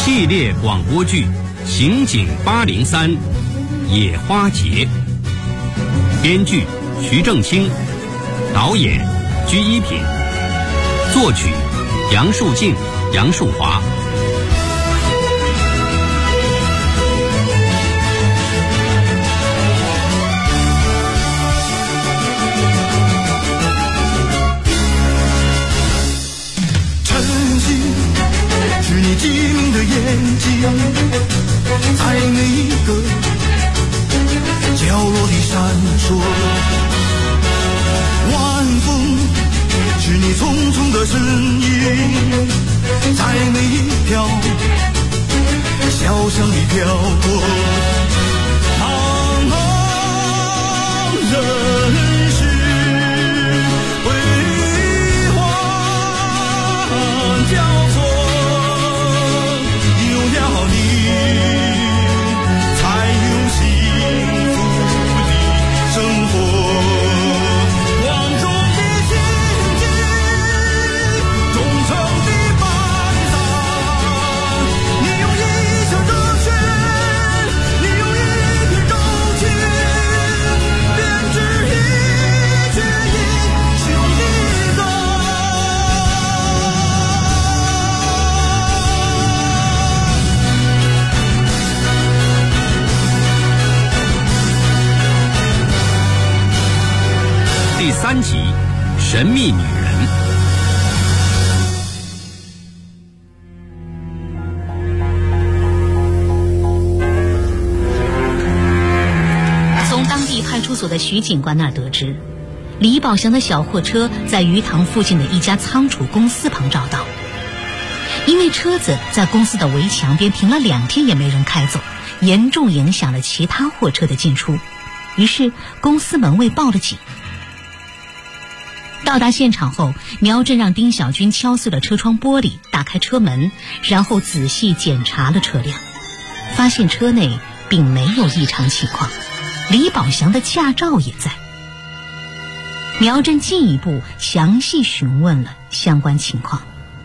系列广播剧《刑警803野花节》，编剧徐正清，导演居一品，作曲杨树静、杨树华。 是你机灵的眼睛，在每一个角落里闪烁。晚风是你匆匆的身影，在每一条小巷里飘过。茫茫人世辉煌交错， 第3集《神秘女人》。 从当地派出所的徐警官那儿得知，李宝祥的小货车在鱼塘附近的一家仓储公司旁找到。因为车子在公司的围墙边停了2天也没人开走，严重影响了其他货车的进出，于是公司门卫报了警。到达现场后，苗振让丁小军敲碎了车窗玻璃，打开车门，然后仔细检查了车辆，发现车内并没有异常情况，李宝祥的驾照也在。苗振进一步详细询问了相关情况。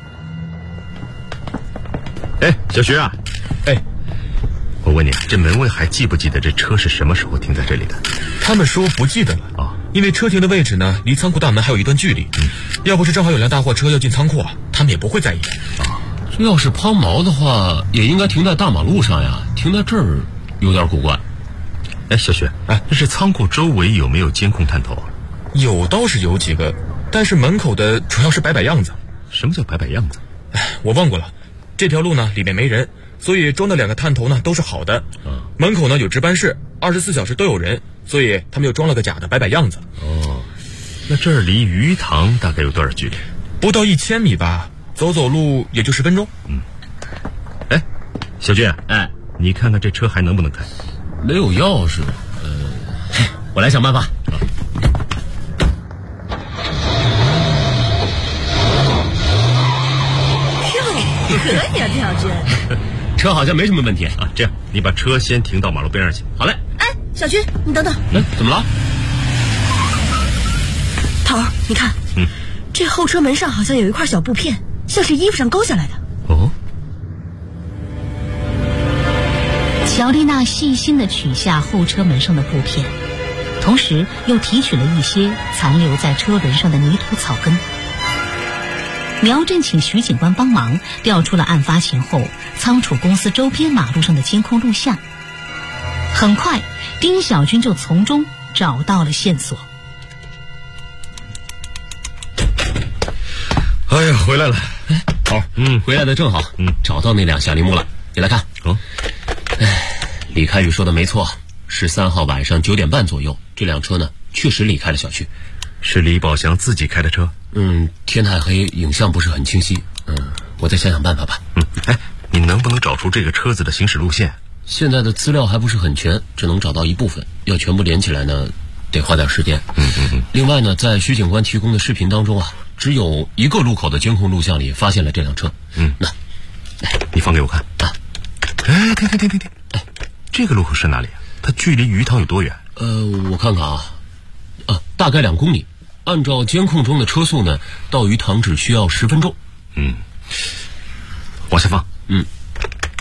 小徐啊，我问你，这门卫还记不记得这车是什么时候停在这里的？ 他们说不记得了啊，因为车停的位置呢，离仓库大门还有一段距离。要不是正好有辆大货车要进仓库啊，他们也不会在意的。 这要是抛锚的话，也应该停在大马路上呀，停在这儿有点古怪。 小徐，这是仓库周围有没有监控探头啊？ 有倒是有几个，但是门口的主要是摆样子。 什么叫摆样子？ 我问过了，这条路呢里面没人，所以装的2个探头呢都是好的。门口呢有值班室，24小时都有人，所以他们又装了个假的摆样子。 那这儿离鱼塘大概有多少距离？ 不到1000米吧，走路也就10分钟。 小军，你看看这车还能不能开？ 没有钥匙，我来想办法。 可以啊，丁小军。 车好像没什么问题啊。这样，你把车先停到马路边上去。 好嘞。 小军，你等等。 怎么了？ 头儿，你看，这后车门上好像有一块小布片，像是衣服上勾下来的。乔丽娜细心地取下后车门上的布片，同时又提取了一些残留在车轮上的泥土草根。苗振请徐警官帮忙调出了案发前后仓储公司周边马路上的监控录像。很快，丁小军就从中找到了线索。 回来了。好，回来的正好。找到那辆小铃木了，你来看。李开宇说的没错，13号晚上9点半左右，这辆车呢确实离开了小区。 是李宝祥自己开的车？ 天太黑，影像不是很清晰。我再想想办法吧。 你能不能找出这个车子的行驶路线？ 现在的资料还不是很全，只能找到一部分，要全部连起来呢，得花点时间。另外呢，在徐警官提供的视频当中啊，只有一个路口的监控录像里发现了这辆车。 你放给我看啊。停！这个路口是哪里啊？它距离鱼塘有多远？ 我看看啊，大概2公里。按照监控中的车速呢，到鱼塘只需要10分钟。 往下放。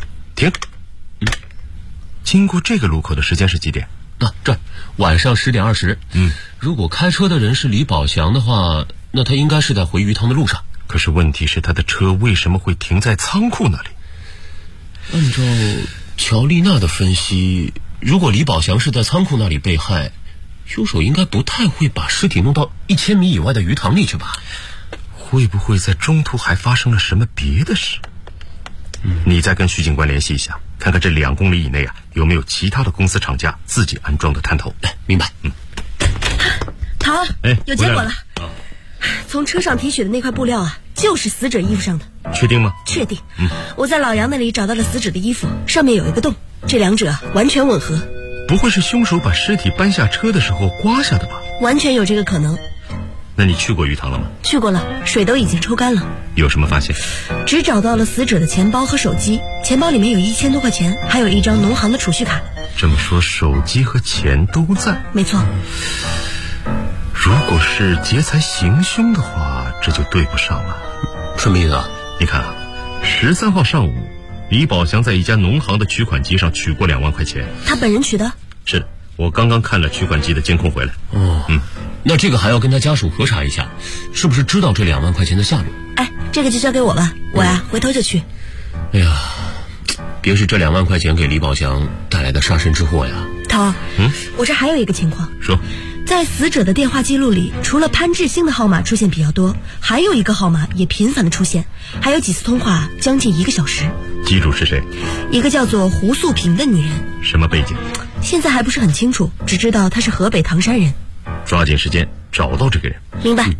停。经过这个路口的时间是几点？ 这晚上10点20。如果开车的人是李宝祥的话，那他应该是在回鱼塘的路上。 可是问题是，他的车为什么会停在仓库那里？ 按照乔丽娜的分析，如果李宝祥是在仓库那里被害，凶手应该不太会把尸体弄到1000米以外的鱼塘里去吧？ 会不会在中途还发生了什么别的事？你再跟徐警官联系一下，看看这2公里以内有没有其他的公司厂家自己安装的探头。 明白。 好，有结果了。从车上提取的那块布料就是死者衣服上的。 确定吗？ 确定。我在老杨那里找到了死者的衣服，上面有一个洞，这2者完全吻合。 不会是凶手把尸体搬下车的时候刮下的吧？ 完全有这个可能。 那你去过鱼塘了吗？ 去过了，水都已经抽干了。 有什么发现？ 只找到了死者的钱包和手机，钱包里面有1000多块钱，还有一张农行的储蓄卡。 这么说，手机和钱都在？ 没错。 如果是劫财行凶的话，这就对不上了。 什么意思？ 你看13号上午，李宝祥在一家农行的取款机上取过2万块钱。 他本人取的？ 是的，我刚刚看了取款机的监控回来。 那这个还要跟他家属核查一下，是不是知道这2万块钱的下落？ 这个就交给我吧，我回头就去。 哎呀，别是这2万块钱给李宝祥带来的杀身之祸呀！ 涛，我这还有一个情况。 说， 在死者的电话记录里，除了潘志兴的号码出现比较多，还有一个号码也频繁的出现，还有几次通话将近1个小时。 机主是谁？ 一个叫做胡素萍的女人。 什么背景？ 现在还不是很清楚，只知道她是河北唐山人。 抓紧时间找到这个人。 明白。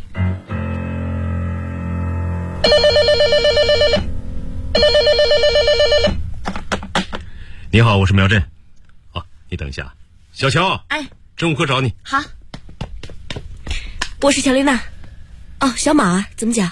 你好，我是苗振。你等一下，小乔。中午课找你。 好。我是乔丽娜。小马怎么讲？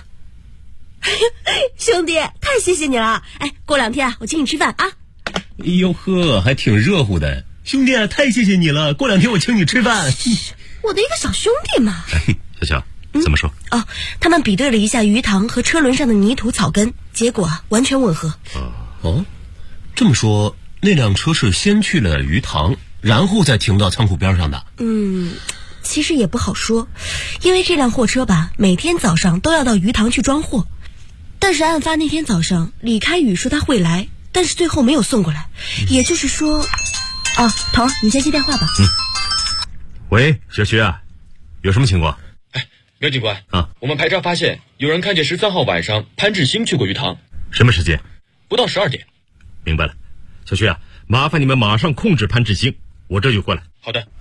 兄弟，太谢谢你了。过2天我请你吃饭啊。 哎呦呵，还挺热乎的。兄弟，太谢谢你了，过2天我请你吃饭。 我的一个小兄弟嘛。 小乔，怎么说？ 他们比对了一下鱼塘和车轮上的泥土草根，结果完全吻合。 这么说，那辆车是先去了鱼塘，然后再停到仓库边上的？ 其实也不好说，因为这辆货车每天早上都要到鱼塘去装货。但是案发那天早上，李开宇说他会来，但是最后没有送过来。也就是说，头儿，你先接电话吧。 喂，小徐有什么情况？ 苗警官我们排查发现，有人看见13号晚上潘志兴去过鱼塘。 什么时间？ 不到12点。 明白了，小徐麻烦你们马上控制潘志兴，我这就过来。 好的。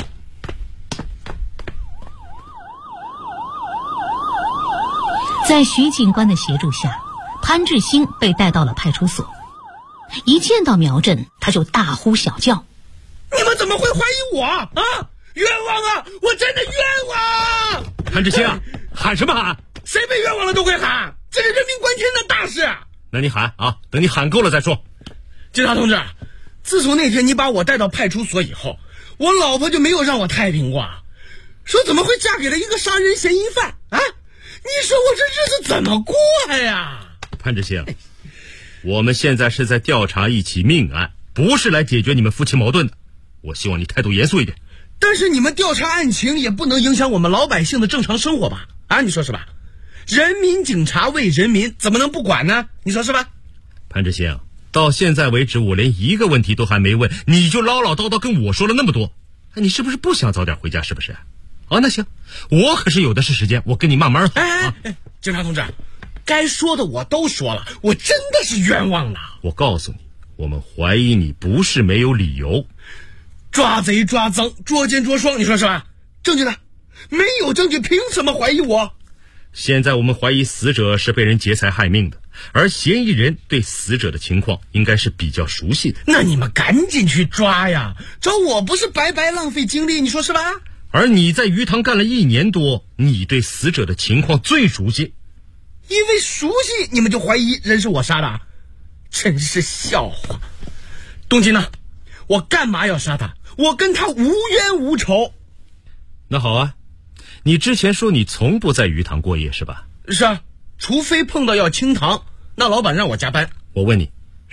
在徐警官的协助下，潘志兴被带到了派出所。一见到苗振，他就大呼小叫： 你们怎么会怀疑我冤枉我真的冤枉！ 潘志兴喊什么喊？ 谁被冤枉了都会喊，这是人命关天的大事。 那你喊等你喊够了再说。 警察同志，自从那天你把我带到派出所以后，我老婆就没有让我太平过，说怎么会嫁给了一个杀人嫌疑犯你说我这日子怎么过呀？ 潘志兴，我们现在是在调查一起命案，不是来解决你们夫妻矛盾的。我希望你态度严肃一点。 但是你们调查案情也不能影响我们老百姓的正常生活吧？你说是吧？人民警察为人民，怎么能不管呢？你说是吧？ 潘志兴，到现在为止我连一个问题都还没问，你就唠唠叨叨跟我说了那么多，你是不是不想早点回家？是不是？那行，我可是有的是时间，我跟你慢慢警察同志，该说的我都说了，我真的是冤枉了。 我告诉你，我们怀疑你不是没有理由。 抓贼抓赃，捉奸捉双，你说是吧？证据呢？没有证据，凭什么怀疑我？ 现在我们怀疑死者是被人劫财害命的，而嫌疑人对死者的情况应该是比较熟悉的。 那你们赶紧去抓呀！找我不是白白浪费精力，你说是吧？ 而你在鱼塘干了1年多，你对死者的情况最熟悉。 因为熟悉，你们就怀疑人是我杀的，真是笑话。动机呢？我干嘛要杀他？我跟他无冤无仇。 那好你之前说你从不在鱼塘过夜是吧？ 是除非碰到要清堂，那老板让我加班。 我问你，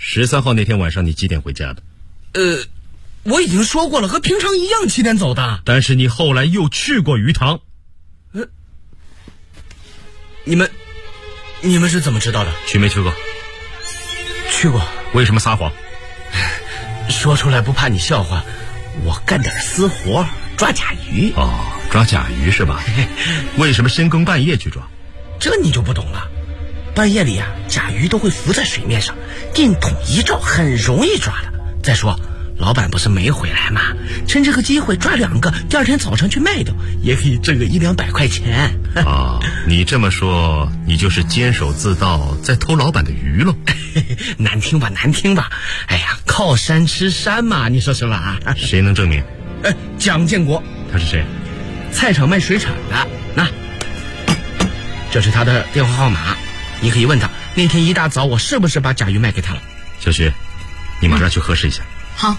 13号那天晚上你几点回家的？ 我已经说过了，和平常一样7点走的。 但是你后来又去过鱼塘。 你们是怎么知道的？ 去没去过？ 去过。 为什么撒谎？ 说出来不怕你笑话，我干点私活，抓甲鱼。 哦，抓甲鱼是吧？为什么深更半夜去抓？ 这你就不懂了。半夜里啊，甲鱼都会浮在水面上，电筒一照很容易抓的。再说老板不是没回来吗？趁这个机会抓2个，第二天早上去卖掉，也可以挣个100-200块钱。 啊，你这么说，你就是监守自盗，在偷老板的鱼喽？ 难听吧？哎呀，靠山吃山嘛，你说是吧？ 谁能证明？ 蒋建国。 他是谁？ 菜场卖水产的。那这是他的电话号码，你可以问他那天一大早我是不是把甲鱼卖给他了。 小徐，你马上去核实一下。 好。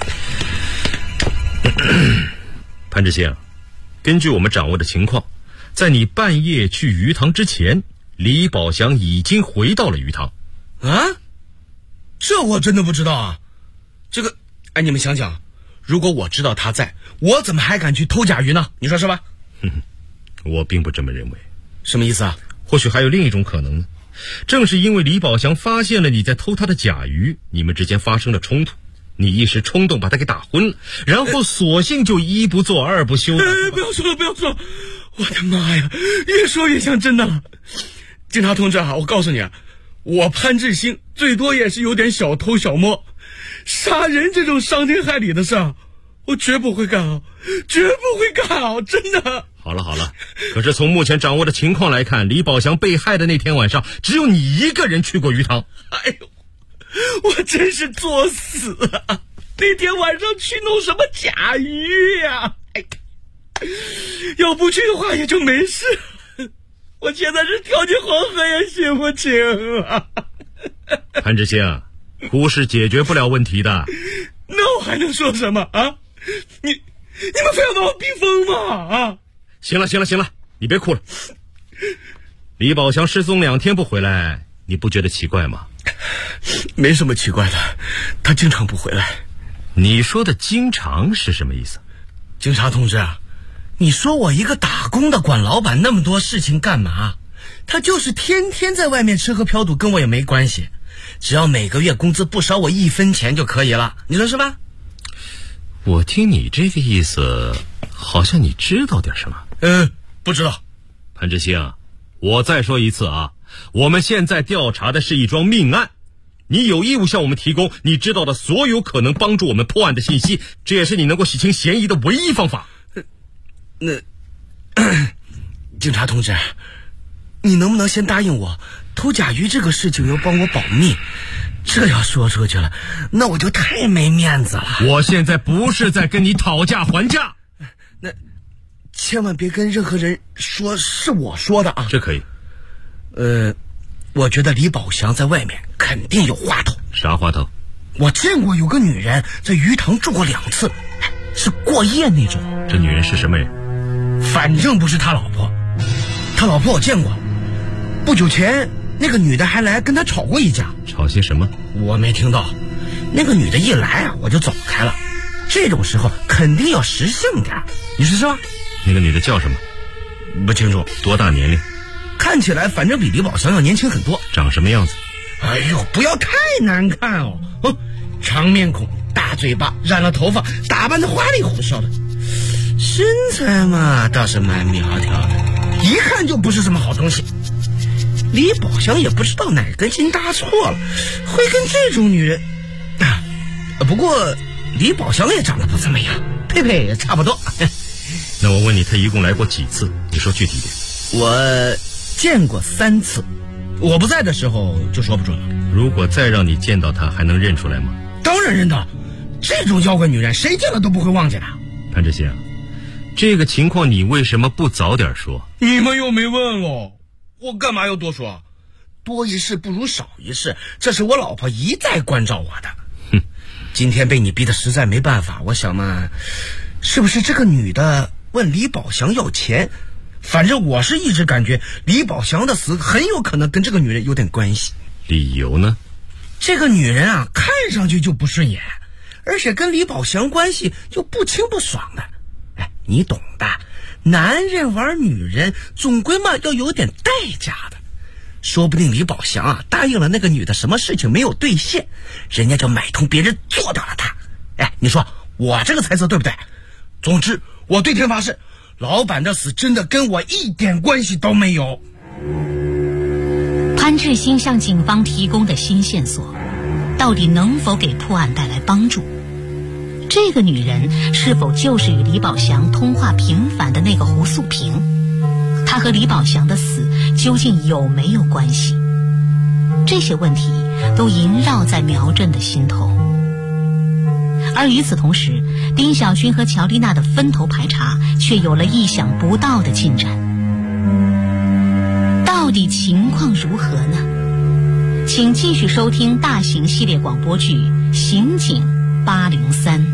潘志兴，根据我们掌握的情况，在你半夜去鱼塘之前，李宝祥已经回到了鱼塘。 啊？这我真的不知道啊。这个，你们想想，如果我知道他在，我怎么还敢去偷甲鱼呢？你说是吧？ 我并不这么认为。 什么意思啊？ 或许还有另一种可能呢。正是因为李宝祥发现了你在偷他的甲鱼，你们之间发生了冲突，你一时冲动把他给打昏了，然后索性就一不做二不休的。 不要说了，我的妈呀，越说越像真的了。警察同志啊，我告诉你啊，我潘志兴最多也是有点小偷小摸，杀人这种伤天害理的事啊，我绝不会干啊，真的。 好了，可是从目前掌握的情况来看，李宝祥被害的那天晚上，只有你一个人去过鱼塘。 哎呦，我真是作死啊！那天晚上去弄什么甲鱼呀？要不去的话也就没事。我现在是跳进黄河也洗不清啊！ 潘志兴，哭是解决不了问题的。 那我还能说什么啊？你们非要把我逼疯吗？啊！ 行了，你别哭了。李宝祥失踪2天不回来，你不觉得奇怪吗？ 没什么奇怪的，他经常不回来。 你说的经常是什么意思？ 警察同志啊，你说我一个打工的管老板那么多事情干嘛？他就是天天在外面吃喝嫖赌，跟我也没关系，只要每个月工资不少我1分钱就可以了，你说是吧？ 我听你这个意思，好像你知道点什么。 不知道。 潘志兴，我再说一次啊，我们现在调查的是一桩命案，你有义务向我们提供你知道的所有可能帮助我们破案的信息，这也是你能够洗清嫌疑的唯一方法。 警察同志，你能不能先答应我，偷甲鱼这个事情要帮我保密？这要说出去了，那我就太没面子了。 我现在不是在跟你讨价还价。 那千万别跟任何人说是我说的啊。 这可以。 我觉得李宝祥在外面肯定有花头。 啥花头？ 我见过有个女人在鱼塘住过2次，是过夜那种。 这女人是什么人？ 反正不是他老婆。他老婆我见过，不久前那个女的还来跟他吵过一架。 吵些什么？ 我没听到。那个女的一来啊，我就走开了。这种时候肯定要识相点，你说是吧？ 那个女的叫什么？ 不清楚。 多大年龄？ 看起来反正比李宝祥要年轻很多。 长什么样子？ 哎呦，不要太难看哦。长面孔，大嘴巴，染了头发，打扮得花里胡哨的。身材嘛倒是蛮苗条的，一看就不是什么好东西。李宝祥也不知道哪根筋搭错了，会跟这种女人不过李宝祥也长得不怎么样，佩佩也差不多。 那我问你，他一共来过几次？你说具体点。 我见过3次，我不在的时候就说不准了。 如果再让你见到他，还能认出来吗？ 当然认得，这种妖怪女人谁见了都不会忘记的。 潘志兴，这个情况你为什么不早点说？ 你们又没问我，我干嘛要多说？多一事不如少一事，这是我老婆一再关照我的。今天被你逼得实在没办法，我想嘛，是不是这个女的问李宝祥要钱？反正我是一直感觉李宝祥的死很有可能跟这个女人有点关系。 理由呢？ 这个女人啊，看上去就不顺眼，而且跟李宝祥关系就不清不爽的。哎，你懂的，男人玩女人总归嘛要有点代价的。说不定李宝祥啊答应了那个女的什么事情没有兑现，人家就买通别人做掉了她。哎，你说我这个猜测对不对？总之我对天发誓，老板的死真的跟我一点关系都没有。 潘志新向警方提供的新线索到底能否给破案带来帮助？这个女人是否就是与李宝祥通话频繁的那个胡素萍？她和李宝祥的死究竟有没有关系？这些问题都萦绕在苗振的心头。而与此同时，丁小军和乔丽娜的分头排查却有了意想不到的进展。到底情况如何呢？请继续收听大型系列广播剧《刑警803》。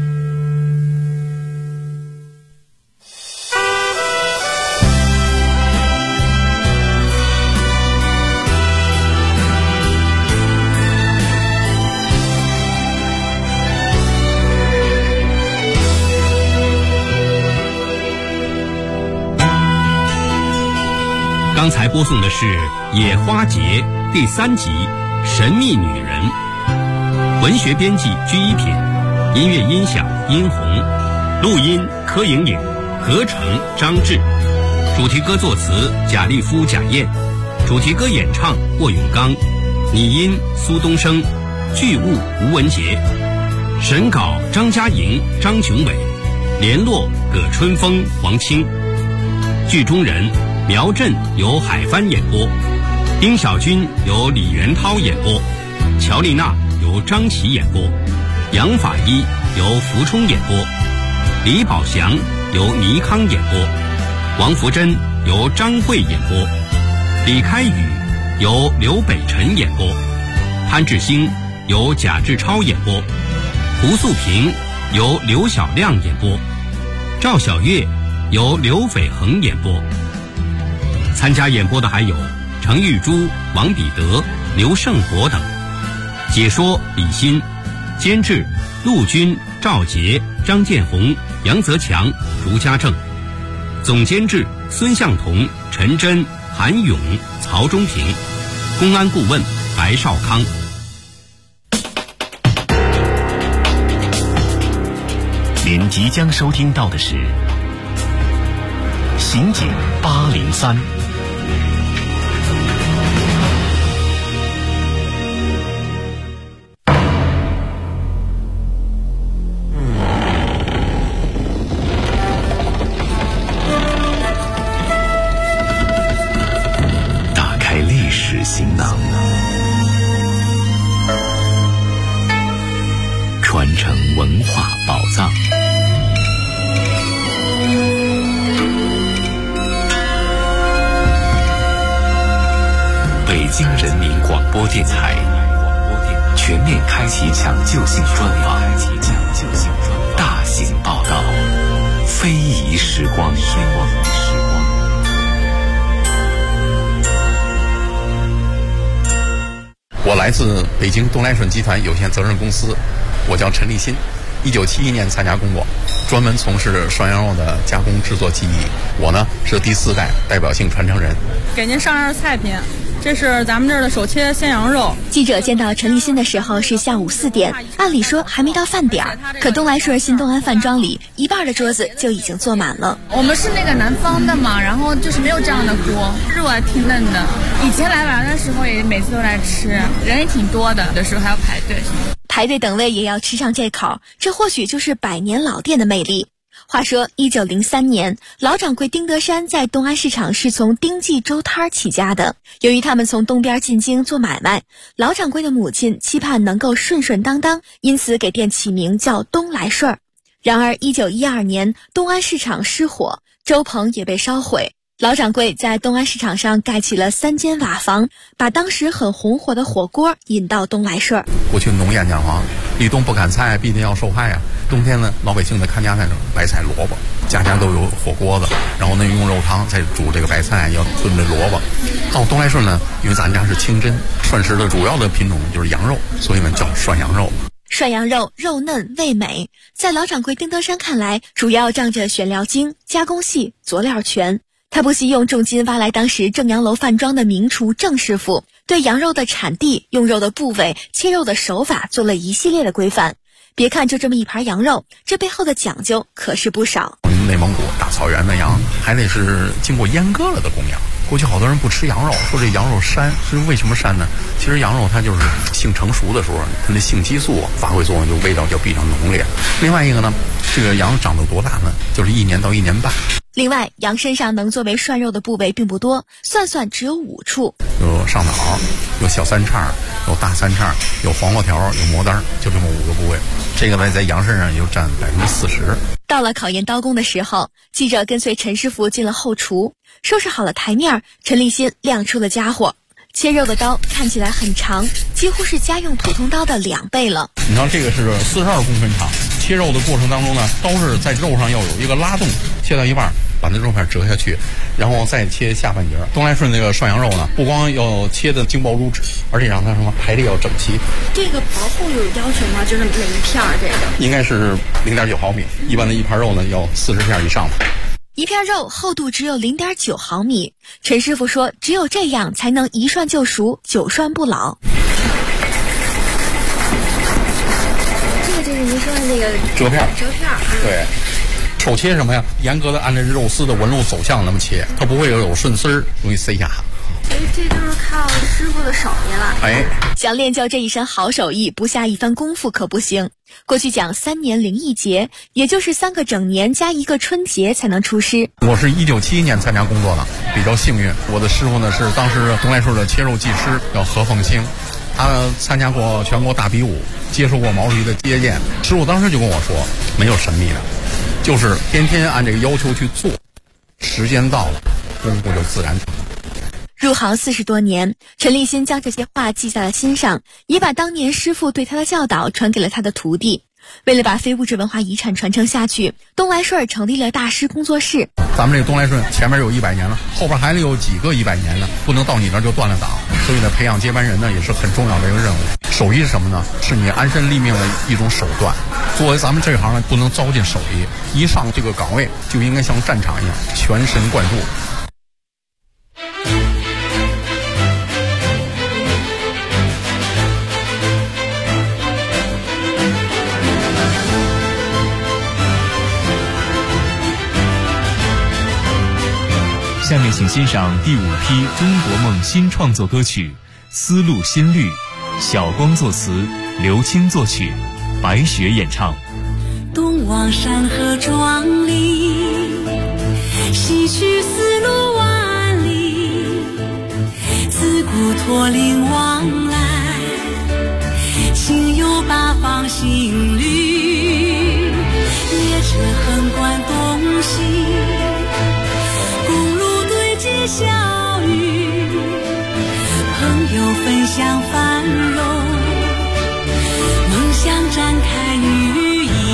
刚才播送的是《野花节》第3集《神秘女人》，文学编辑居一品，音乐音响殷红，录音柯莹莹，合成张志，主题歌作词贾立夫、贾燕，主题歌演唱霍永刚，拟音苏东升，剧务吴文杰，审稿张嘉莹、张琼伟，联络葛春风、黄清，剧中人苗振由海帆演播，丁小军由李元涛演播，乔丽娜由张琪演播，杨法医由福冲演播，李宝祥由倪康演播，王福珍由张慧演播，李开宇由刘北辰演播，潘志兴由贾志超演播，胡素萍由刘小亮演播，赵小月由刘斐恒演播。参加演播的还有程玉珠、王彼得、刘胜国等。解说李欣，监制陆军、赵杰、张建红、杨泽强、卢家正，总监制孙向同、陈真、韩勇、曹忠平，公安顾问白少康。 您即将收听到的是《刑警803》。打开历史行囊，传承文化宝藏。北京人民广播电台全面开启抢救性专访，大型报道，非遗时光。 我来自北京东来顺集团有限责任公司，我叫陈立新，1971年参加工作，专门从事涮羊肉的加工制作技艺。我呢是第4代代表性传承人。 给您上样菜品，这是咱们这儿的手切鲜羊肉。 记者见到陈立新的时候是下午4点，按理说还没到饭点儿，可东来顺新东安饭庄里一半的桌子就已经坐满了。 我们是那个南方的嘛，然后就是没有这样的锅，肉还挺嫩的。以前来玩的时候也每次都来吃，人也挺多的，有时候还要排队。 排队等位也要吃上这口，这或许就是百年老店的魅力。话说1903年，老掌柜丁德山在东安市场是从丁记粥摊起家的。由于他们从东边进京做买卖，老掌柜的母亲期盼能够顺顺当当，因此给店起名叫东来顺儿。然而1912年东安市场失火，粥棚也被烧毁， 老掌柜在东安市场上盖起了3间瓦房，把当时很红火的火锅引到东来顺。 过去农谚讲话，立冬不砍菜，必定要受害啊。冬天呢，老百姓在看家菜，白菜、萝卜，家家都有火锅子，然后呢用肉汤再煮这个白菜，要炖这萝卜。到东来顺呢，因为咱家是清真，涮食的主要的品种就是羊肉，所以呢叫涮羊肉。 涮羊肉肉嫩味美，在老掌柜丁德山看来，主要仗着选料精、加工细、佐料全。他不惜用重金挖来当时正阳楼饭庄的名厨郑师傅，对羊肉的产地、用肉的部位、切肉的手法做了一系列的规范。别看就这么一盘羊肉，这背后的讲究可是不少。 内蒙古大草原的羊还得是经过阉割了的公羊。过去好多人不吃羊肉，说这羊肉膻，是为什么膻呢？其实羊肉它就是性成熟的时候，它那性激素发挥作用，就味道就比较浓烈。另外一个呢，这个羊长到多大呢？就是1年到1年半。 另外，羊身上能作为涮肉的部位并不多，算算只有5处。 有上脑，有小三叉，有大三叉，有黄瓜条，有蘑丹，就这么5个部位。这个呢，在羊身上也就占40%。 到了考验刀工的时候，记者跟随陈师傅进了后厨，收拾好了台面，陈立新亮出了家伙。切肉的刀看起来很长，几乎是家用普通刀的2倍了。 你看这个是42公分长，切肉的过程当中呢，刀是在肉上要有一个拉动，切到一半把那肉片折下去，然后再切下半截。东来顺那个涮羊肉呢，不光要切的精薄如纸，而且让它什么排列要整齐。 这个薄厚有要求吗？就是每一片这个应该是0.9毫米，一般的一盘肉呢要40片以上吧。 一片肉厚度只有0.9毫米，陈师傅说只有这样才能一涮就熟，久涮不老。 这个就是您说的那个折片。 对， 手切什么呀？严格的按照肉丝的纹路走向那么切，它不会有顺丝儿，容易塞下。 所以这就是靠师傅的手艺了。 哎， 想练就这一身好手艺，不下一番功夫可不行。过去讲3年零1节，也就是3个整年加1个春节才能出师。 我是1971年参加工作的，比较幸运。我的师傅呢是当时东来顺的切肉技师，叫何凤兴，他参加过全国大比武，接受过毛主席的接见。师傅当时就跟我说，没有神秘的，就是天天按这个要求去做，时间到了，功夫就自然成。 入行40多年，陈立新将这些话记在了心上，也把当年师傅对他的教导传给了他的徒弟。为了把非物质文化遗产传承下去，东来顺成立了大师工作室。 咱们这个东来顺前面有100年了，后边还有几个100年呢，不能到你那儿就断了档。所以呢，培养接班人呢也是很重要的一个任务。手艺是什么呢？是你安身立命的一种手段。作为咱们这行呢，不能糟践手艺，一上这个岗位就应该像战场一样全神贯注。 下面请欣赏第5批中国梦新创作歌曲《丝路新绿》，小光作词，刘青作曲，白雪演唱。 东望山河壮丽，西去丝路万里，自古驼铃往来，心有八方新绿，列车横贯东西，小雨，朋友分享繁荣，梦想展开羽翼，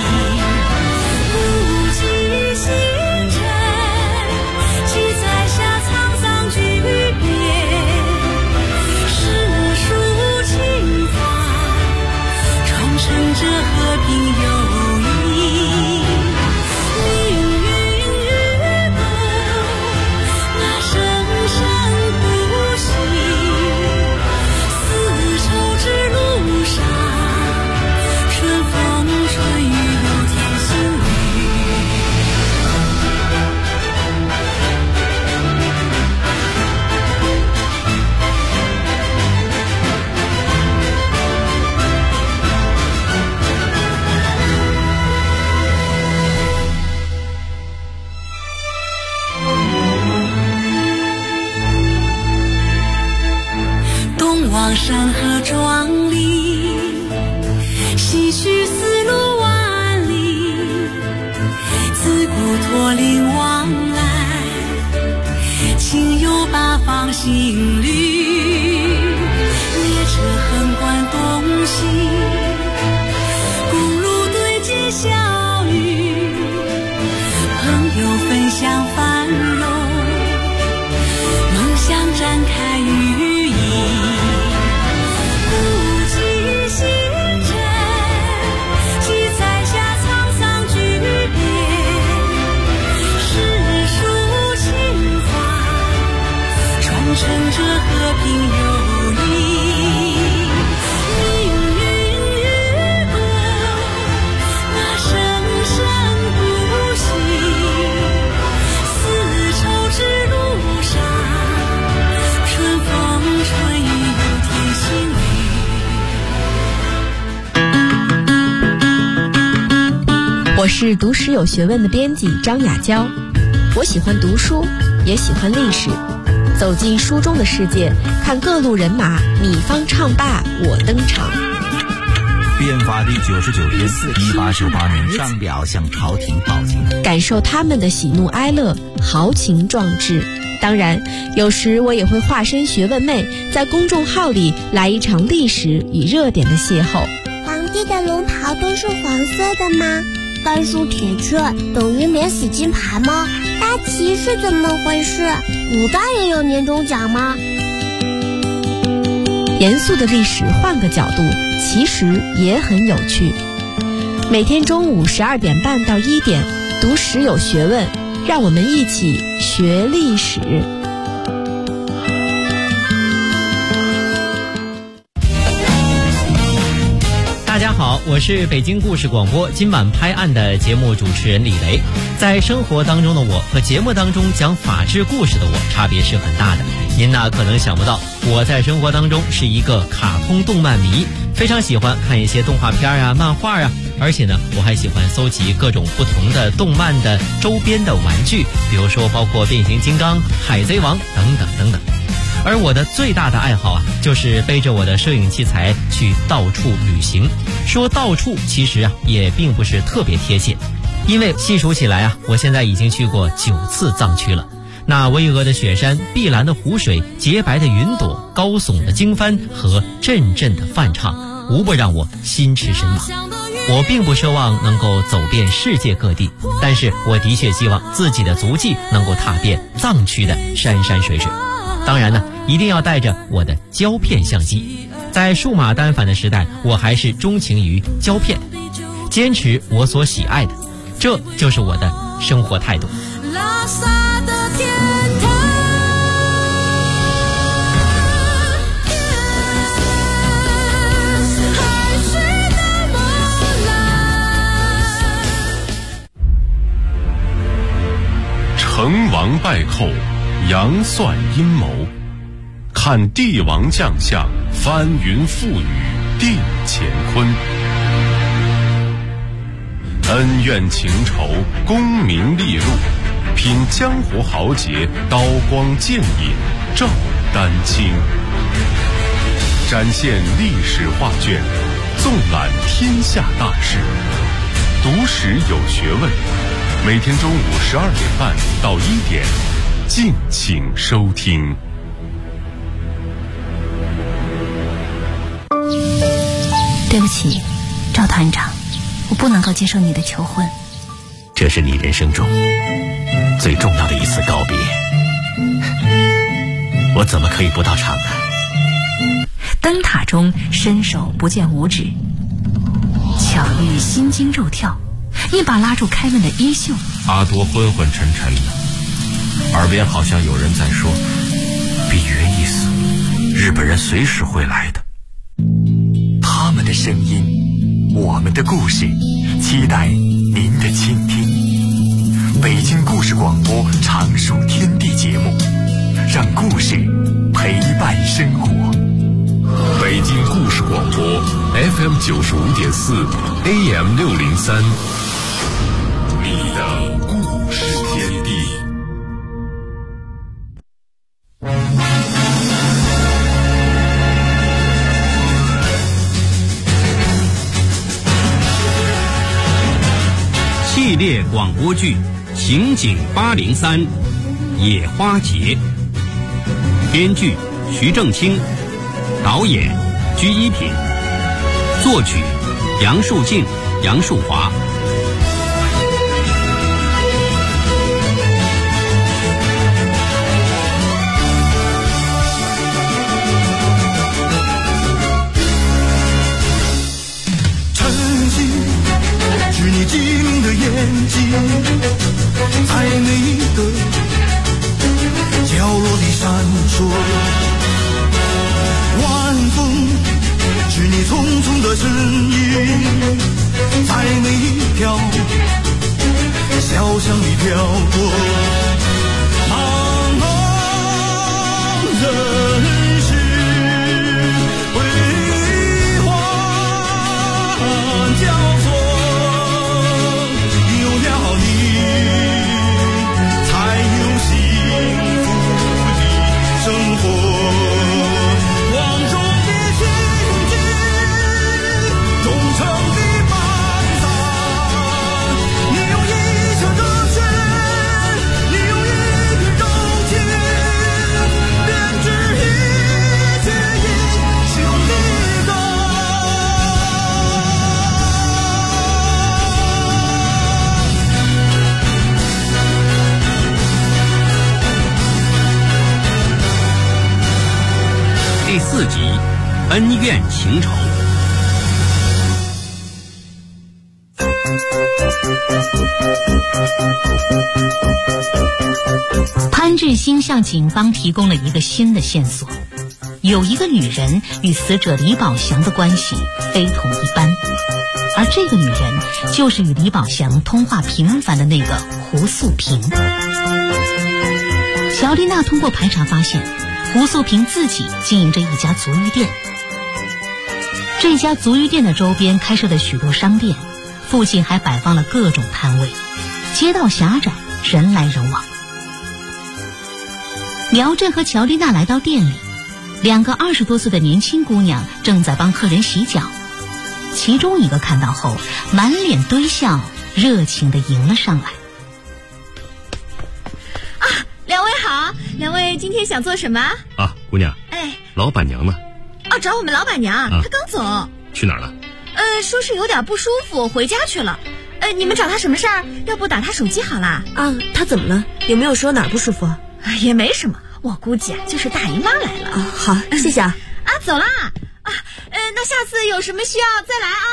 不计星辰，记载下沧桑巨变，世俗情怀，传承着和平友谊。山河壮丽，西去丝路万里，自古驼铃往来， 心里，列车横贯东西，公路对接小雨，朋友分享繁荣，梦想展开羽翼，孤寂星辰，七彩下沧桑巨变，世俗情话传承着和平友谊。命运雨过，那生生不息，丝绸之路上，春风吹雨天心里。我是读史有学问的编辑张雅娇，我喜欢读书，也喜欢历史。走进书中的世界，看各路人马，你方唱罢我登场。 变法第99天，1898年上表向朝廷报警， 感受他们的喜怒哀乐，豪情壮志。当然，有时我也会化身学问妹，在公众号里来一场历史与热点的邂逅。 皇帝的龙袍都是黄色的吗？甘肃铁雀等于免死金牌吗？大旗是怎么回事？古代也有年终奖吗？ 严肃的历史换个角度，其实也很有趣。每天中午12点半到1点，读史有学问，让我们一起学历史。 大家好，我是北京故事广播今晚拍案的节目主持人李雷。在生活当中的我和节目当中讲法治故事的我差别是很大的。您呢可能想不到，我在生活当中是一个卡通动漫迷，非常喜欢看一些动画片啊、漫画啊，而且呢我还喜欢搜集各种不同的动漫的周边的玩具，比如说包括变形金刚、海贼王等等等等。而我的最大的爱好啊，就是背着我的摄影器材去到处旅行。说到处其实啊也并不是特别贴切，因为细数起来啊，我现在已经去过9次藏区了。那巍峨的雪山、碧蓝的湖水、洁白的云朵、高耸的经幡和阵阵的梵唱，无不让我心驰神往。我并不奢望能够走遍世界各地，但是我的确希望自己的足迹能够踏遍藏区的山山水水。当然呢，一定要带着我的胶片相机。在数码单反的时代，我还是钟情于胶片，坚持我所喜爱的，这就是我的生活态度。 拉萨的天堂，海水的梦蓝。 成王败寇，杨算阴谋，看帝王将相，翻云覆雨定乾坤。恩怨情仇，功名利禄，品江湖豪杰，刀光剑影照丹青。展现历史画卷，纵览天下大事，读史有学问。每天中午12点半到1点，敬请收听。 对不起，赵团长，我不能够接受你的求婚。 这是你人生中最重要的一次告别，我怎么可以不到场呢？ 灯塔中伸手不见五指，巧遇心惊肉跳，一把拉住开门的衣袖。 阿多昏昏沉沉的，耳边好像有人在说，比约一死，日本人随时会来的。 他们的声音，我们的故事，期待您的倾听。北京故事广播常数天地节目，让故事陪伴生活。 北京故事广播 FM 95.4 AM 603，你的故事天地。 系列广播剧《刑警803》野花节， 编剧徐正清，导演居一品，作曲杨树静、杨树华。 是你机灵的眼睛，在每一个角落里闪烁。晚风是你匆匆的身影，在每一条小巷里飘过。茫茫人世辉煌交错。 第4集，恩怨情仇。 潘志新向警方提供了一个新的线索，有一个女人与死者李宝祥的关系非同一般，而这个女人就是与李宝祥通话频繁的那个胡素萍。乔丽娜通过排查发现，胡素萍自己经营着一家足浴店，这家足浴店的周边开设了许多商店，附近还摆放了各种摊位，街道狭窄，人来人往。苗振和乔丽娜来到店里，两个20多岁的年轻姑娘正在帮客人洗脚，其中一个看到后满脸堆笑，热情地迎了上来。 两位好，两位今天想做什么啊？姑娘，老板娘呢？ 哦，找我们老板娘，她刚走。 去哪儿了？ 说是有点不舒服，回家去了。你们找她什么事儿？要不打她手机好啦？ 啊，她怎么了？有没有说哪儿不舒服？ 也没什么，我估计就是大姨妈来了。 啊，好，谢谢啊。 走啦。那下次有什么需要再来啊。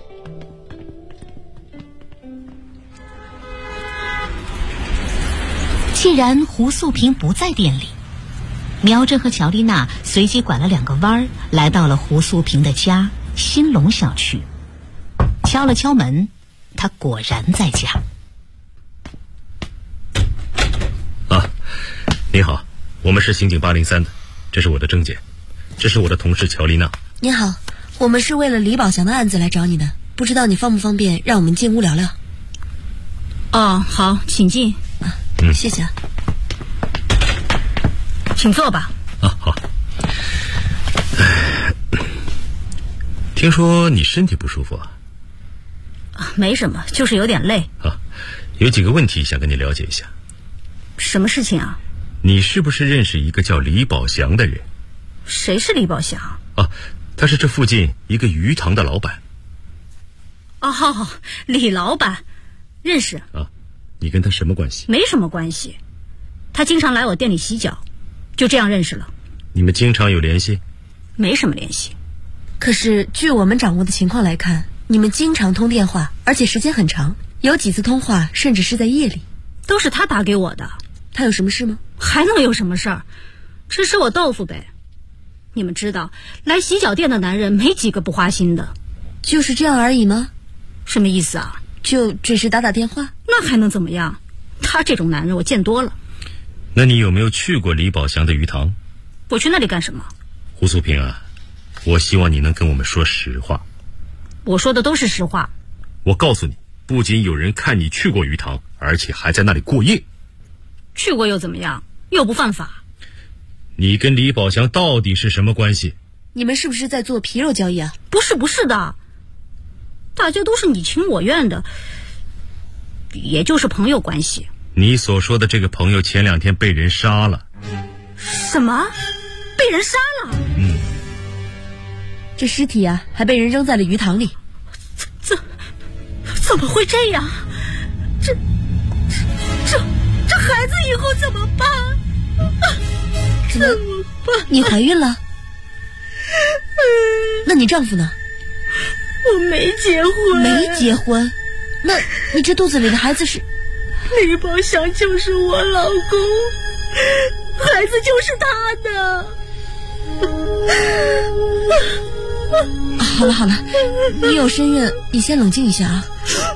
既然胡素萍不在店里，苗振和乔丽娜随即拐了2个弯儿，来到了胡素萍的家新隆小区。敲了敲门，她果然在家。 你好，我们是刑警803的，这是我的证件，这是我的同事乔丽娜。 你好，我们是为了李宝祥的案子来找你的，不知道你方不方便让我们进屋聊聊？ 哦，好，请进。 谢谢。 请坐吧。 好。听说你身体不舒服啊？ 没什么，就是有点累。 有几个问题想跟你了解一下。 什么事情啊？ 你是不是认识一个叫李宝祥的人？ 谁是李宝祥？ 他是这附近一个鱼塘的老板。 哦，李老板，认识。 你跟他什么关系？ 没什么关系，他经常来我店里洗脚，就这样认识了。 你们经常有联系？ 没什么联系。 可是据我们掌握的情况来看，你们经常通电话，而且时间很长，有几次通话甚至是在夜里。 都是他打给我的。 他有什么事吗？ 还能有什么事儿？吃我豆腐呗。你们知道，来洗脚店的男人没几个不花心的。 就是这样而已吗？ 什么意思啊？ 就只是打电话？ 那还能怎么样？他这种男人我见多了。 那你有没有去过李宝祥的鱼塘？ 我去那里干什么？ 胡素萍啊，我希望你能跟我们说实话。 我说的都是实话。 我告诉你，不仅有人看你去过鱼塘，而且还在那里过夜。 去过又怎么样？又不犯法。 你跟李宝祥到底是什么关系？ 你们是不是在做皮肉交易啊？ 不是的，大家都是你情我愿的，也就是朋友关系。 你所说的这个朋友前2天被人杀了。 什么？被人杀了？ 这尸体啊，还被人扔在了鱼塘里。 怎么会这样？这孩子以后怎么办？怎么办？ 你怀孕了？那你丈夫呢？ 我没结婚。 没结婚？那你这肚子里的孩子是？ 李宝祥就是我老公，孩子就是他的。 好了好了，你有身孕，你先冷静一下啊。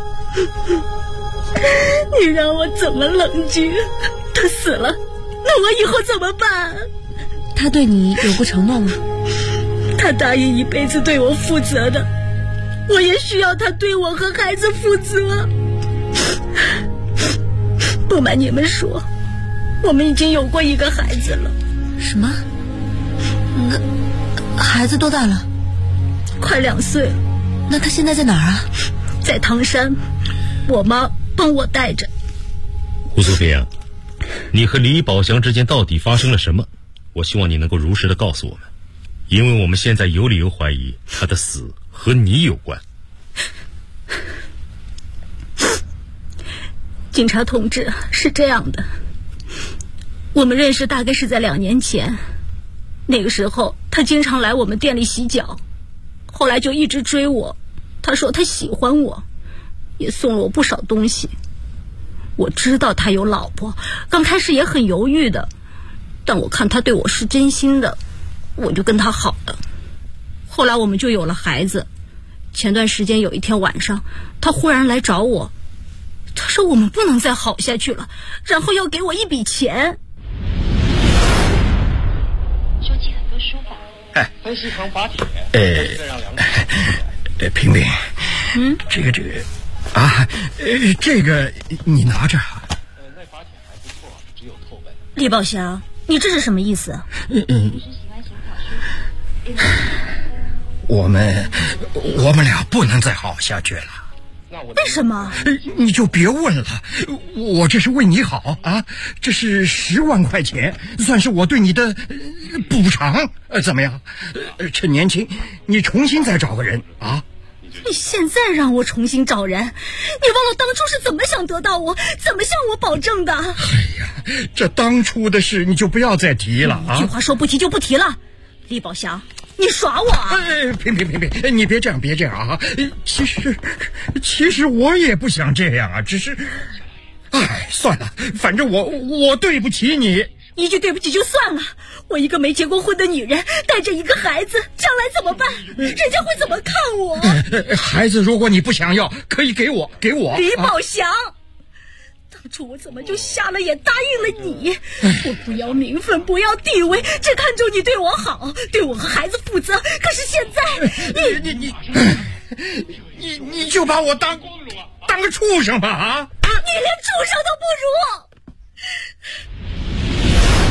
你让我怎么冷静？他死了，那我以后怎么办？ 他对你有过承诺吗？ 他答应一辈子对我负责的，我也需要他对我和孩子负责。不瞒你们说，我们已经有过一个孩子了。 什么？孩子多大了？ 快2岁。 那他现在在哪儿啊？ 在唐山，我妈帮我带着。 胡素萍，你和李宝祥之间到底发生了什么？我希望你能够如实的告诉我们，因为我们现在有理由怀疑他的死和你有关。 警察同志，是这样的，我们认识大概是在2年前，那个时候他经常来我们店里洗脚，后来就一直追我，他说他喜欢我，也送了我不少东西。我知道他有老婆，刚开始也很犹豫的，但我看他对我是真心的，我就跟他好了。后来我们就有了孩子。前段时间有一天晚上，他忽然来找我，他说我们不能再好下去了，然后要给我一笔钱。 收集很多书法，分析成法帖。 萍萍，这个你拿着。 那法帖还不错，只有透本。 李宝祥，你这是什么意思？ 我们俩不能再好下去了。 为什么？ 你就别问了，我这是为你好啊！这是10万块钱，算是我对你的补偿，怎么样？趁年轻，你重新再找个人啊！ 你现在让我重新找人，你忘了当初是怎么想得到我，怎么向我保证的？ 哎呀，这当初的事你就不要再提了啊！ 一句话说不提就不提了，李宝祥。你耍我啊！ 萍，你别这样啊！其实我也不想这样啊，只是，算了，反正我对不起你。 一句对不起就算了，我一个没结过婚的女人，带着一个孩子，将来怎么办？人家会怎么看我？ 孩子，如果你不想要，可以给我。 李宝祥。当初我怎么就瞎了眼答应了你？我不要名分，不要地位，只看重你对我好，对我和孩子负责。可是现在你就把我当个畜生吧啊！ 你连畜生都不如。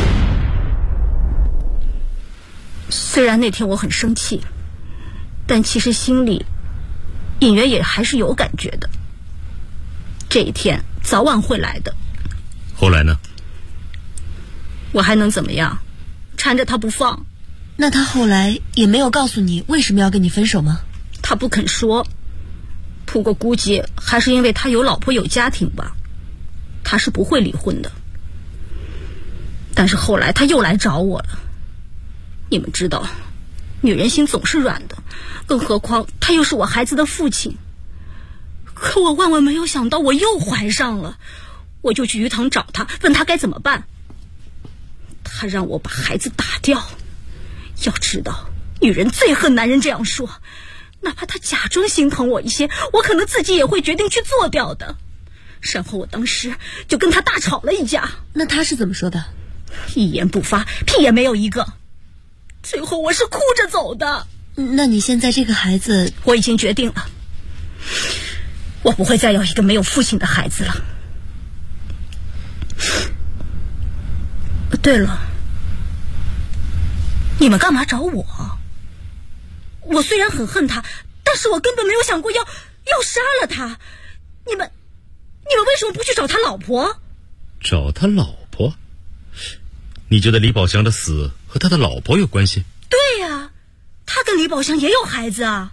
虽然那天我很生气，但其实心里隐约也还是有感觉的。这一天早晚会来的。 后来呢？ 我还能怎么样？缠着他不放。 那他后来也没有告诉你为什么要跟你分手吗？ 他不肯说，不过估计还是因为他有老婆有家庭吧，他是不会离婚的。但是后来他又来找我了。你们知道，女人心总是软的，更何况他又是我孩子的父亲。可我万万没有想到我又怀上了，我就去鱼塘找他，问他该怎么办。他让我把孩子打掉。要知道，女人最恨男人这样说，哪怕他假装心疼我一些，我可能自己也会决定去做掉的。然后我当时就跟他大吵了一架。 那他是怎么说的？ 一言不发，屁也没有一个。最后我是哭着走的。 那你现在这个孩子， 我已经决定了，我不会再要一个没有父亲的孩子了。对了，你们干嘛找我？我虽然很恨他，但是我根本没有想过要杀了他。你们为什么不去找他老婆？ 找他老婆？ 你觉得李宝祥的死和他的老婆有关系？ 对呀，他跟李宝祥也有孩子啊。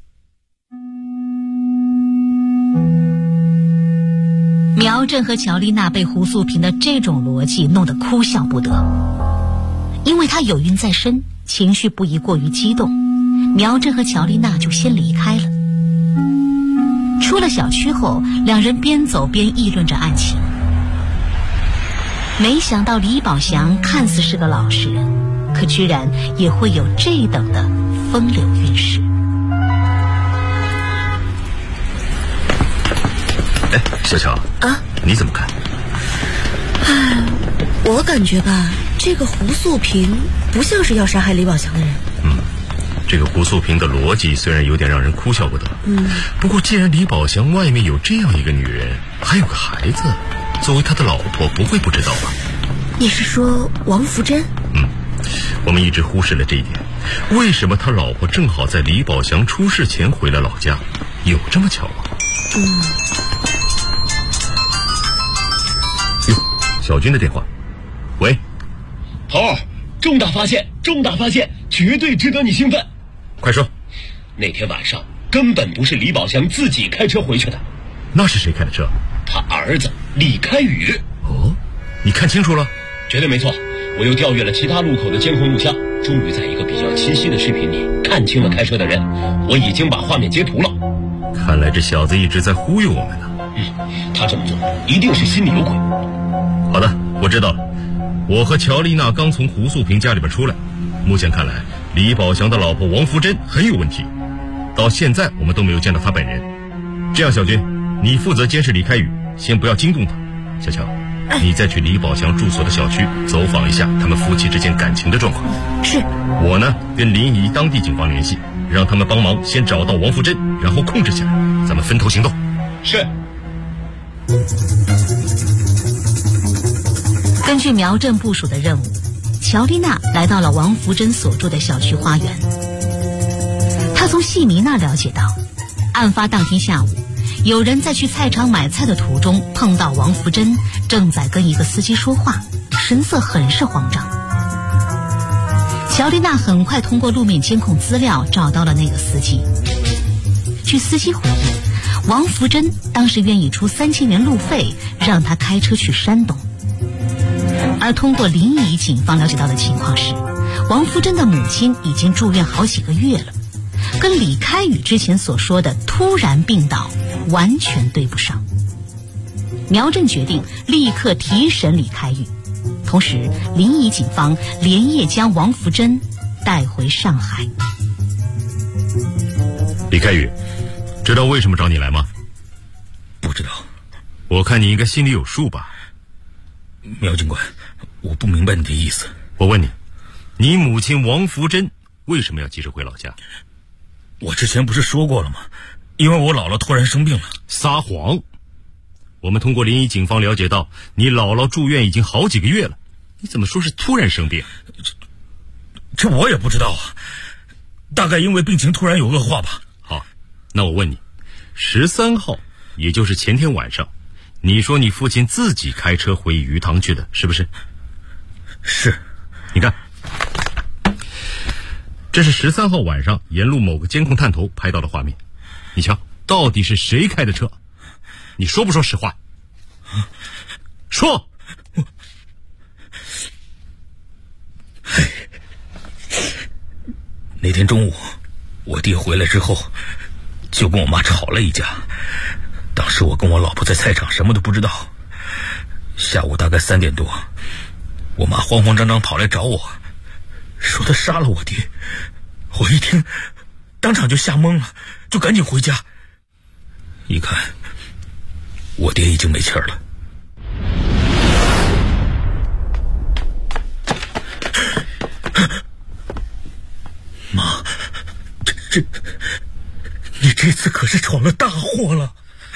苗振和乔丽娜被胡素萍的这种逻辑弄得哭笑不得，因为他有孕在身，情绪不宜过于激动，苗振和乔丽娜就先离开了。出了小区后，两人边走边议论着案情。没想到李宝祥看似是个老实人，可居然也会有这等的风流韵事。 哎，小乔啊， 你怎么看？ 我感觉吧，这个胡素萍不像是要杀害李宝祥的人。 这个胡素萍的逻辑虽然有点让人哭笑不得，不过既然李宝祥外面有这样一个女人，还有个孩子，作为他的老婆不会不知道吧？ 你是说王福珍？ 我们一直忽视了这一点。为什么他老婆正好在李宝祥出事前回了老家？有这么巧吗？哟，小军的电话。喂， 头儿，重大发现，重大发现，绝对值得你兴奋。 快说。 那天晚上根本不是李宝祥自己开车回去的。 那是谁开的车？ 他儿子李开宇。 哦，你看清楚了？ 绝对没错，我又调阅了其他路口的监控录像，终于在一个比较清晰的视频里看清了开车的人。我已经把画面截图了。 看来这小子一直在忽悠我们呢。 他这么做一定是心里有鬼。 好的，我知道了。我和乔丽娜刚从胡素萍家里边出来，目前看来李宝祥的老婆王福珍很有问题，到现在我们都没有见到她本人。这样，小军，你负责监视李开宇，先不要惊动他。小乔，你再去李宝祥住所的小区走访一下他们夫妻之间感情的状况。 是。 我呢，跟临沂当地警方联系，让他们帮忙先找到王福珍，然后控制起来，咱们分头行动。 是。 根据苗振部署的任务，乔丽娜来到了王福珍所住的小区花园。她从戏迷那儿了解到，案发当天下午，有人在去菜场买菜的途中碰到王福珍正在跟一个司机说话，神色很是慌张。乔丽娜很快通过路面监控资料找到了那个司机。据司机回忆，王福珍当时愿意出3000元路费让他开车去山东。而通过临沂警方了解到的情况是，王福珍的母亲已经住院好几个月了，跟李开宇之前所说的突然病倒完全对不上。苗振决定立刻提审李开宇，同时临沂警方连夜将王福珍带回上海。 李开宇，知道为什么找你来吗？ 不知道。 我看你应该心里有数吧。 苗警官，我不明白你的意思。 我问你，你母亲王福珍为什么要急着回老家？ 我之前不是说过了吗？因为我姥姥突然生病了。 撒谎！我们通过临沂警方了解到，你姥姥住院已经好几个月了，你怎么说是突然生病？ 这我也不知道啊，大概因为病情突然有恶化吧。 好，那我问你，13号，也就是前天晚上，你说你父亲自己开车回鱼塘去的，是不是？ 是。 你看，这是13号晚上沿路某个监控探头拍到的画面。你瞧，到底是谁开的车？你说不说实话？说！ 那天中午，我爹回来之后，就跟我妈吵了一架。当时我跟我老婆在菜场，什么都不知道。下午大概3点多，我妈慌慌张张跑来找我，说她杀了我爹。我一听，当场就吓懵了，就赶紧回家。一看，我爹已经没气儿了。妈，你这次可是闯了大祸了。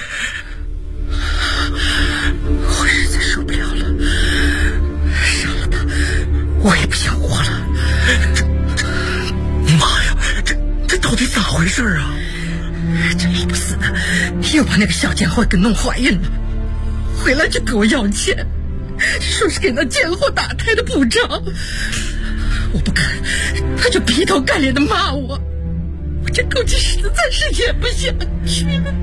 我实在受不了了，杀了他，我也不想活了。 妈呀，这到底咋回事啊？ 这老不死的又把那个小贱货给弄怀孕了，回来就给我要钱， 说是给那贱货打胎的补偿。我不肯，他就劈头盖脸的骂我，我这口气实在是咽不下去了。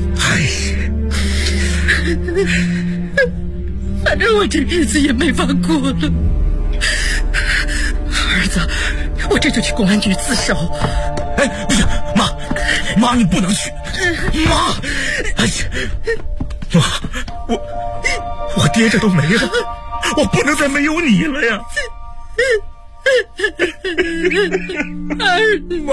反正我这日子也没法过了。儿子，我这就去公安局自首。 哎，不行，妈，你不能去，妈，哎呀，妈，我爹这都没了，我不能再没有你了呀。 儿子，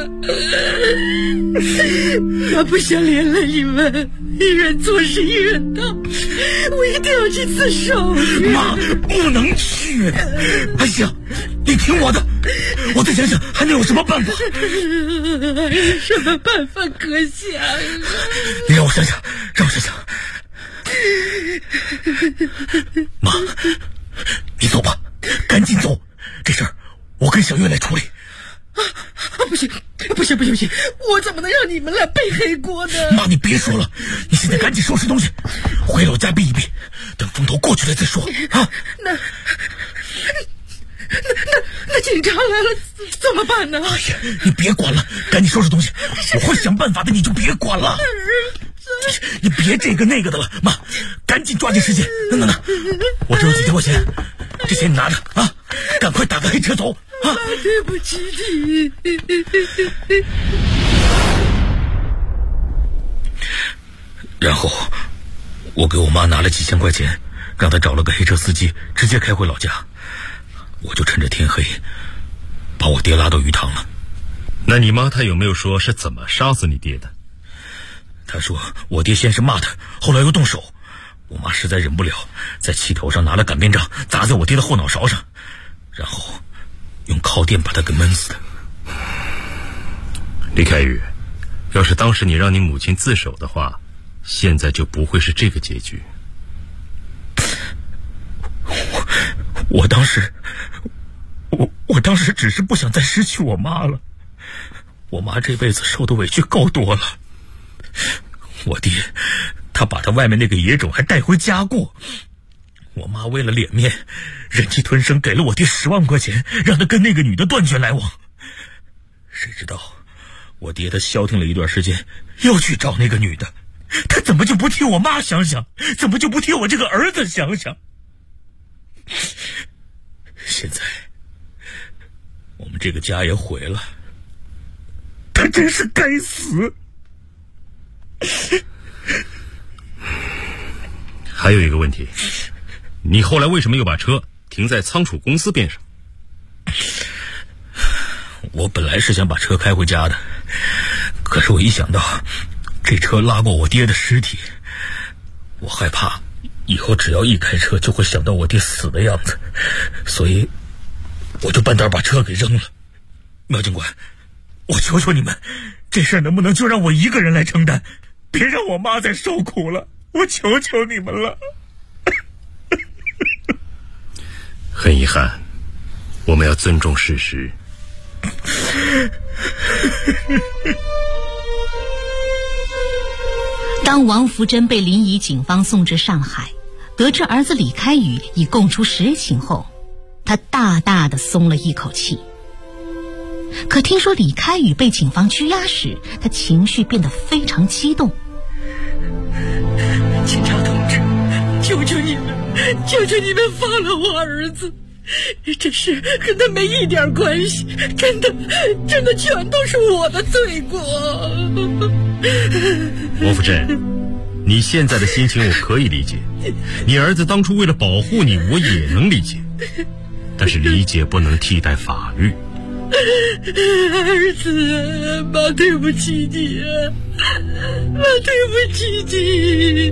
我不想连累你们，一人做事一人当，我一定要去自首。 妈，不能去。哎呀，你听我的，我再想想还能有什么办法。 什么办法可想？ 你让我想想。妈，你走吧，赶紧走，这事儿我跟小月来处理。 不行，我怎么能让你们来背黑锅呢？ 妈，你别说了，你现在赶紧收拾东西，回老家避一避，等风头过去了再说啊。 那警察来了怎么办呢？ 哎呀，你别管了，赶紧收拾东西，我会想办法的，你就别管了。你别这个那个的了，妈，赶紧抓紧时间。那，我这有几千块钱，这钱你拿着啊，赶快打个黑车走啊！ 对不起你。 然后我给我妈拿了几千块钱，让她找了个黑车司机，直接开回老家。我就趁着天黑，把我爹拉到鱼塘了。 那你妈她有没有说是怎么杀死你爹的？ 她说我爹先是骂她，后来又动手。我妈实在忍不了，在气头上拿了擀面杖砸在我爹的后脑勺上，然后用靠垫把他给闷死的。 李凯宇，要是当时你让你母亲自首的话，现在就不会是这个结局。 我当时只是不想再失去我妈了。我妈这辈子受的委屈够多了，我爹他把他外面那个野种还带回家过。我妈为了脸面，忍气吞声给了我爹10万块钱，让他跟那个女的断绝来往。谁知道我爹他消停了一段时间，又去找那个女的。他怎么就不替我妈想想？怎么就不替我这个儿子想想？现在我们这个家也毁了，他真是该死。 还有一个问题，你后来为什么又把车停在仓储公司边上？ 我本来是想把车开回家的，可是我一想到这车拉过我爹的尸体，我害怕以后只要一开车就会想到我爹死的样子，所以我就半道把车给扔了。苗警官，我求求你们，这事儿能不能就让我一个人来承担，别让我妈再受苦了，我求求你们了。 很遗憾，我们要尊重事实。 当王福珍被临沂警方送至上海，得知儿子李开宇已供出实情后，他大大的松了一口气。可听说李开宇被警方拘押时，他情绪变得非常激动。 警察同志，求求你们放了我儿子，这事跟他没一点关系，真的全都是我的罪过。 王福珍，你现在的心情我可以理解，你儿子当初为了保护你，我也能理解，但是理解不能替代法律。 儿子，妈对不起你，妈对不起你，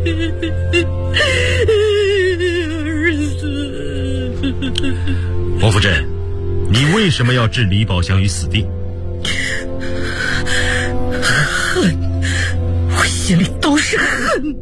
儿子。 王福珍，你为什么要置李宝祥于死地？ 恨，我心里都是恨。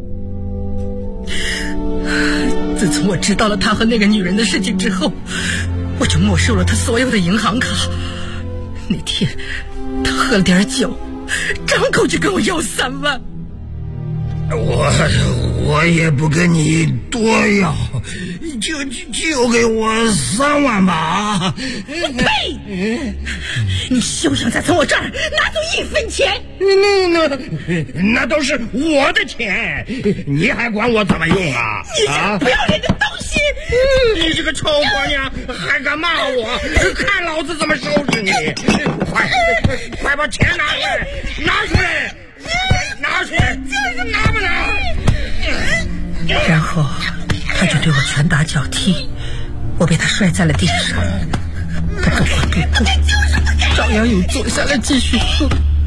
自从我知道了他和那个女人的事情之后，我就没收了他所有的银行卡。那天他喝了点酒，张口就跟我要3万。 我也不跟你多要， 就给我3万吧！ 呸！你休想再从我这儿拿走1分钱！ 那都是我的钱，你还管我怎么用啊？ 你这个不要脸的东西！ 你这个臭婆娘，还敢骂我？看老子怎么收拾你！快把钱拿出来！拿出来！拿出来！拿不拿？ 然后他就对我拳打脚踢，我被他摔在了地上，他不管不顾，照样又坐下来继续喝。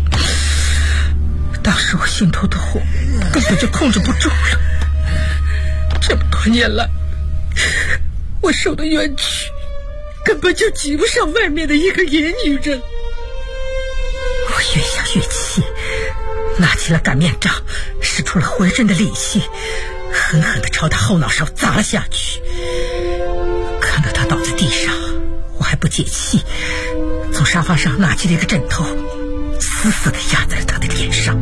当时我心头的火根本就控制不住了。这么多年来，我受的冤屈根本就及不上外面的一个野女人。我越想越气，拿起了擀面杖，使出了浑身的力气，狠狠地朝他后脑勺砸了下去。看到他倒在地上，我还不解气，从沙发上拿起了一个枕头，死死地压在了他的脸上。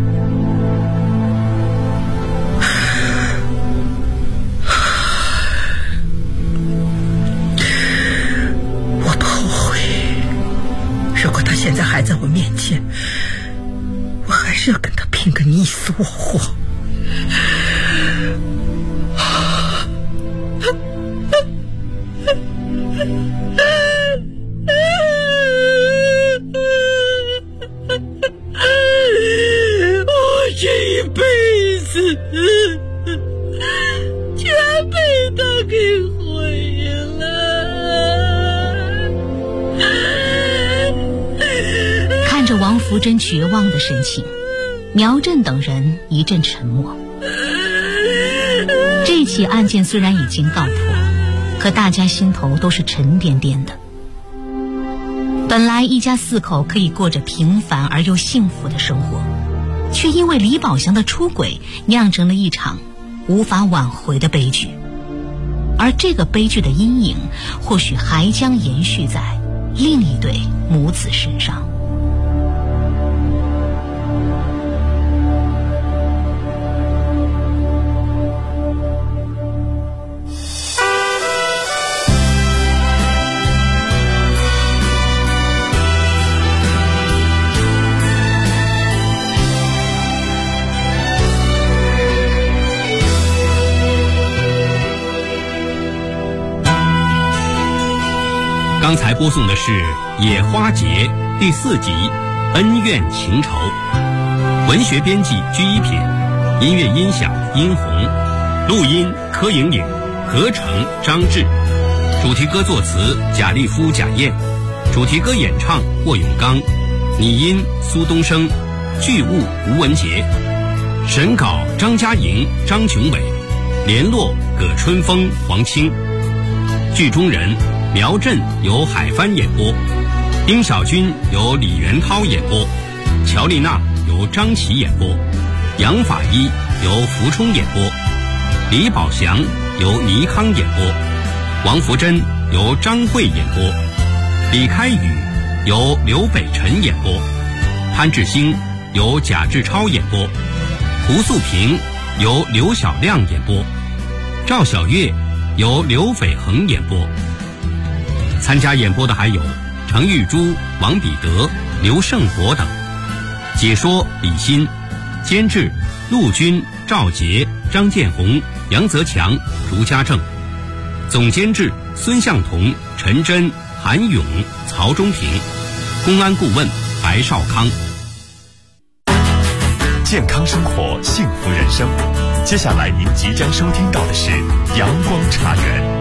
我不后悔，如果他现在还在我面前，我还是要跟他拼个你死我活。我这一辈子全被他给毁了。 看着王福珍绝望的神情，苗振等人一阵沉默。这起案件虽然已经告破，可大家心头都是沉甸甸的。本来一家4口可以过着平凡而又幸福的生活，却因为李宝祥的出轨酿成了一场无法挽回的悲剧。而这个悲剧的阴影或许还将延续在另一对母子身上。 刚才播送的是《野花节》第4集《恩怨情仇》，文学编辑居一品，音乐音响殷红，录音柯莹莹，合成张志，主题歌作词贾立夫、贾燕，主题歌演唱霍永刚，拟音苏东升，剧务吴文杰，审稿张嘉莹、张琼伟，联络葛春风、黄清，剧中人苗振由海帆演播，丁小军由李元涛演播，乔丽娜由张琪演播，杨法一由福冲演播，李宝祥由倪康演播，王福珍由张慧演播，李开宇由刘北辰演播，潘志兴由贾志超演播，胡素平由刘小亮演播，赵小月由刘斐恒演播。参加演播的还有程玉珠、王彼得、刘胜国等。解说李欣，监制陆军、赵杰、张建红、杨泽强、竹家正，总监制孙向同、陈真、韩勇、曹忠平，公安顾问白少康。 健康生活，幸福人生。接下来您即将收听到的是阳光茶园。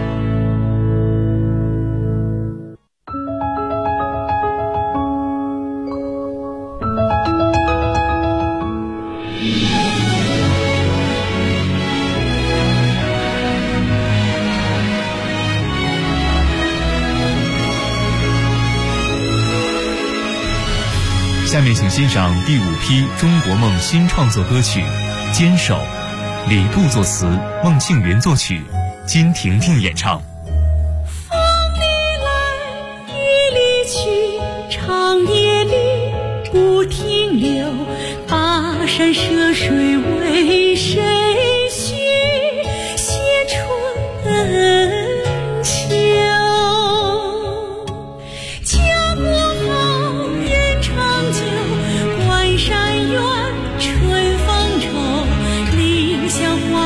下面请欣赏第5批中国梦新创作歌曲《坚守》，李杜作词，孟庆云作曲，金婷婷演唱。 风里来，雨里去，长夜里不停留，跋山涉水为谁去写春？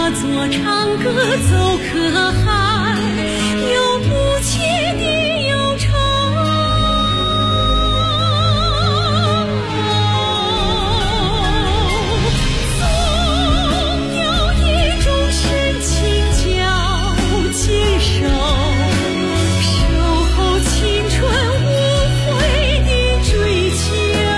化作长歌奏可汗，有不切的忧愁。总有一种深情叫坚守，守候青春无悔的追求。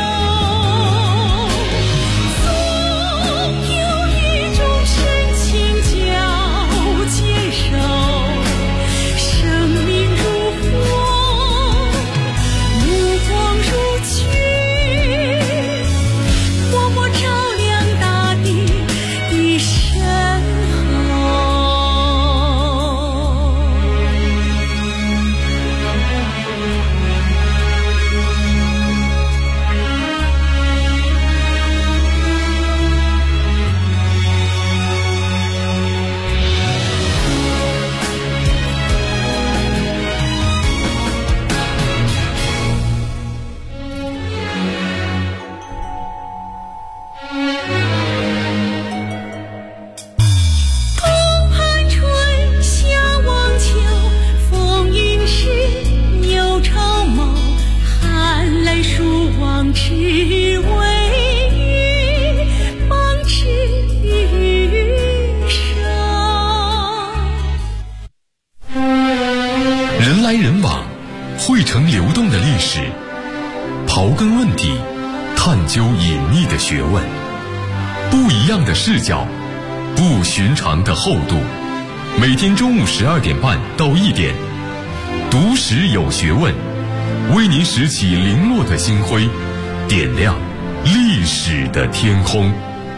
人来人往，汇成流动的历史，刨根问底，探究隐秘的学问，不一样的视角，不寻常的厚度。每天中午12点半到1点，读史有学问，为您拾起零落的星辉，点亮历史的天空。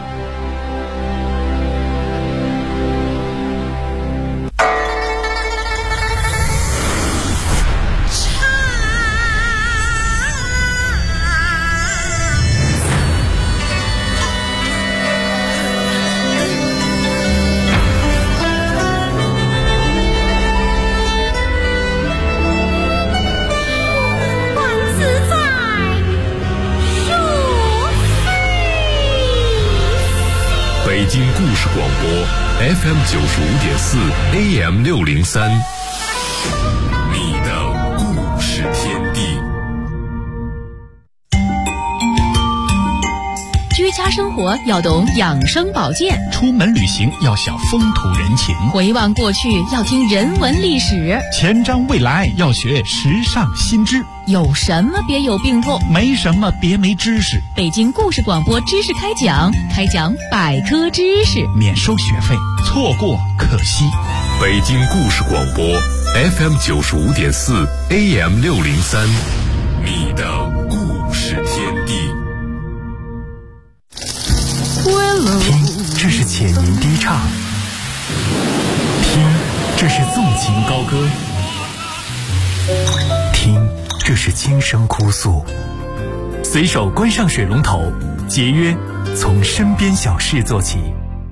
北京故事广播 FM 95.4 AM 603，你的故事天地。 居家生活要懂养生保健， 出门旅行要晓风土人情， 回望过去要听人文历史， 前瞻未来要学时尚新知。 有什么别有病痛， 没什么别没知识。 北京故事广播知识开讲，开讲百科知识， 免收学费，错过可惜。 北京故事广播 FM 95.4 AM 603，你的故事天地。听， 这是浅吟低唱；听，这是纵情高歌；听，这是轻声哭诉。随手关上水龙头，节约从身边小事做起。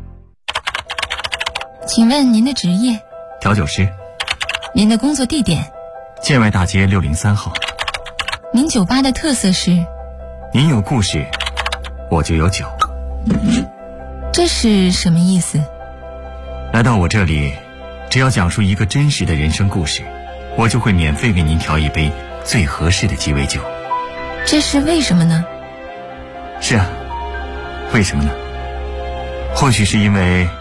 请问您的职业？ 调酒师。 您的工作地点？ 建外大街603号。 您酒吧的特色是？ 您有故事，我就有酒。 这是什么意思？ 来到我这里，只要讲述一个真实的人生故事，我就会免费给您调一杯最合适的鸡尾酒。 这是为什么呢？ 是啊，为什么呢？或许是因为